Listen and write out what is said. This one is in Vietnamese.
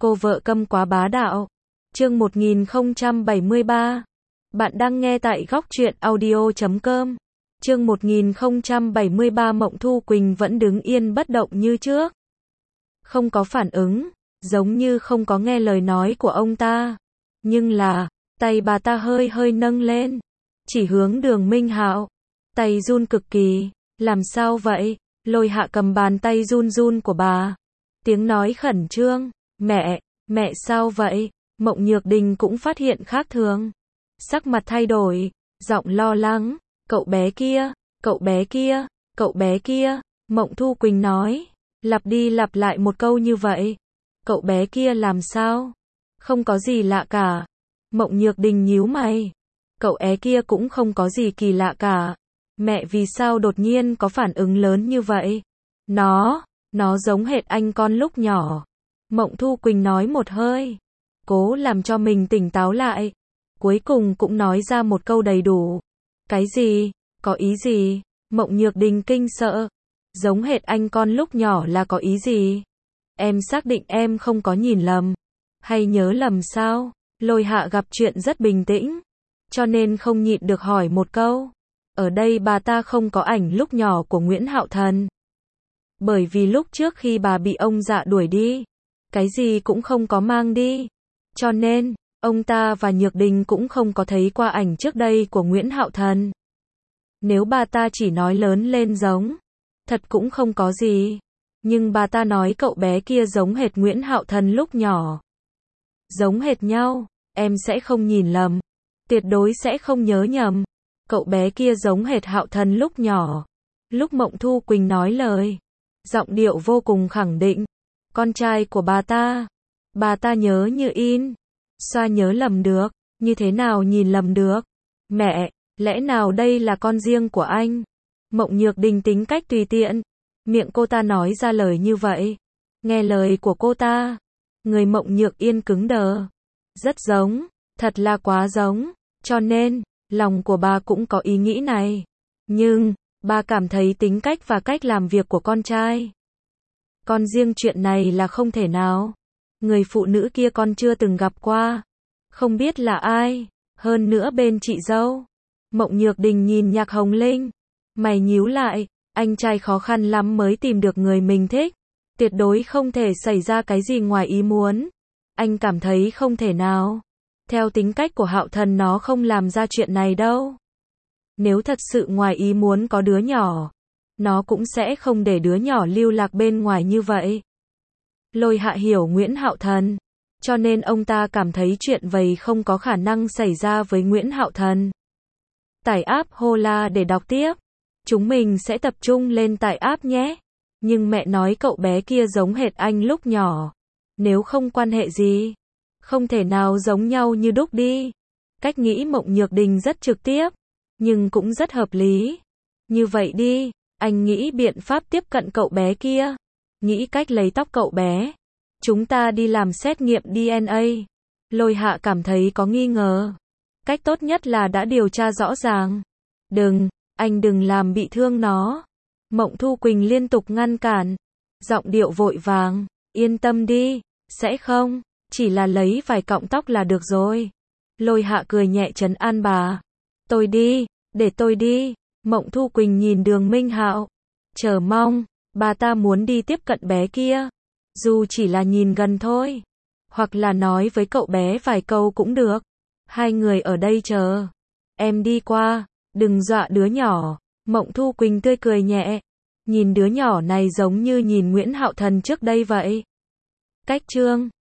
Cô vợ câm quá bá đạo. Chương 1073. Bạn đang nghe tại góc truyện audio.com. Chương 1073. Mộng Thu Quỳnh vẫn đứng yên bất động như trước. Không có phản ứng, giống như không có nghe lời nói của ông ta. Nhưng là, tay bà ta hơi hơi nâng lên, chỉ hướng Đường Minh Hạo. Tay run cực kỳ. Làm sao vậy? Lôi Hạ cầm bàn tay run run của bà. Tiếng nói khẩn trương. Mẹ sao vậy? Mộng Nhược Đình cũng phát hiện khác thường. Sắc mặt thay đổi, giọng lo lắng. Cậu bé kia. Mộng Thu Quỳnh nói, lặp đi lặp lại một câu như vậy. Cậu bé kia làm sao? Không có gì lạ cả. Mộng Nhược Đình nhíu mày. Cậu bé kia cũng không có gì kỳ lạ cả. Mẹ vì sao đột nhiên có phản ứng lớn như vậy? Nó giống hệt anh con lúc nhỏ. Mộng Thu Quỳnh nói một hơi, cố làm cho mình tỉnh táo lại. Cuối cùng cũng nói ra một câu đầy đủ. Cái gì? Có ý gì? Mộng Nhược Đình kinh sợ. Giống hệt anh con lúc nhỏ là có ý gì? Em xác định em không có nhìn lầm, hay nhớ lầm sao? Lôi Hạ gặp chuyện rất bình tĩnh, cho nên không nhịn được hỏi một câu. Ở đây bà ta không có ảnh lúc nhỏ của Nguyễn Hạo Thần. Bởi vì lúc trước khi bà bị ông Dạ đuổi đi, cái gì cũng không có mang đi. Cho nên, ông ta và Nhược Đình cũng không có thấy qua ảnh trước đây của Nguyễn Hạo Thần. Nếu bà ta chỉ nói lớn lên giống, thật cũng không có gì. Nhưng bà ta nói cậu bé kia giống hệt Nguyễn Hạo Thần lúc nhỏ. Giống hệt nhau, em sẽ không nhìn lầm. Tuyệt đối sẽ không nhớ nhầm. Cậu bé kia giống hệt Hạo Thần lúc nhỏ. Lúc Mộng Thu Quỳnh nói lời, giọng điệu vô cùng khẳng định. Con trai của bà ta nhớ như in. Sao nhớ lầm được? Như thế nào nhìn lầm được? Mẹ, lẽ nào đây là con riêng của anh? Mộng Nhược Đình tính cách tùy tiện. Miệng cô ta nói ra lời như vậy. Nghe lời của cô ta, người Mộng Nhược Yên cứng đờ. Rất giống, thật là quá giống. Cho nên, lòng của bà cũng có ý nghĩ này. Nhưng, bà cảm thấy tính cách và cách làm việc của con trai. Con riêng chuyện này là không thể nào. Người phụ nữ kia con chưa từng gặp qua. Không biết là ai. Hơn nữa bên chị dâu. Mộng Nhược Đình nhìn Nhạc Hồng Linh. Mày nhíu lại. Anh trai khó khăn lắm mới tìm được người mình thích. Tuyệt đối không thể xảy ra cái gì ngoài ý muốn. Anh cảm thấy không thể nào. Theo tính cách của Hạo Thần nó không làm ra chuyện này đâu. Nếu thật sự ngoài ý muốn có đứa nhỏ, nó cũng sẽ không để đứa nhỏ lưu lạc bên ngoài như vậy. Lôi Hạ hiểu Nguyễn Hạo Thần, cho nên ông ta cảm thấy chuyện vậy không có khả năng xảy ra với Nguyễn Hạo Thần. Tải app Hola để đọc tiếp. Chúng mình sẽ tập trung lên tải app nhé. Nhưng mẹ nói cậu bé kia giống hệt anh lúc nhỏ. Nếu không quan hệ gì, không thể nào giống nhau như đúc đi. Cách nghĩ Mộng Nhược Đình rất trực tiếp, nhưng cũng rất hợp lý. Như vậy đi, anh nghĩ biện pháp tiếp cận cậu bé kia. Nghĩ cách lấy tóc cậu bé. Chúng ta đi làm xét nghiệm DNA. Lôi Hạ cảm thấy có nghi ngờ. Cách tốt nhất là đã điều tra rõ ràng. Anh đừng làm bị thương nó. Mộng Thu Quỳnh liên tục ngăn cản. Giọng điệu vội vàng. Yên tâm đi, sẽ không. Chỉ là lấy vài cọng tóc là được rồi. Lôi Hạ cười nhẹ trấn an bà. Tôi đi, để tôi đi. Mộng Thu Quỳnh nhìn Đường Minh Hạo, chờ mong. Bà ta muốn đi tiếp cận bé kia. Dù chỉ là nhìn gần thôi. Hoặc là nói với cậu bé vài câu cũng được. Hai người ở đây chờ. Em đi qua, đừng dọa đứa nhỏ. Mộng Thu Quỳnh tươi cười nhẹ. Nhìn đứa nhỏ này giống như nhìn Nguyễn Hạo Thần trước đây vậy. Cách chương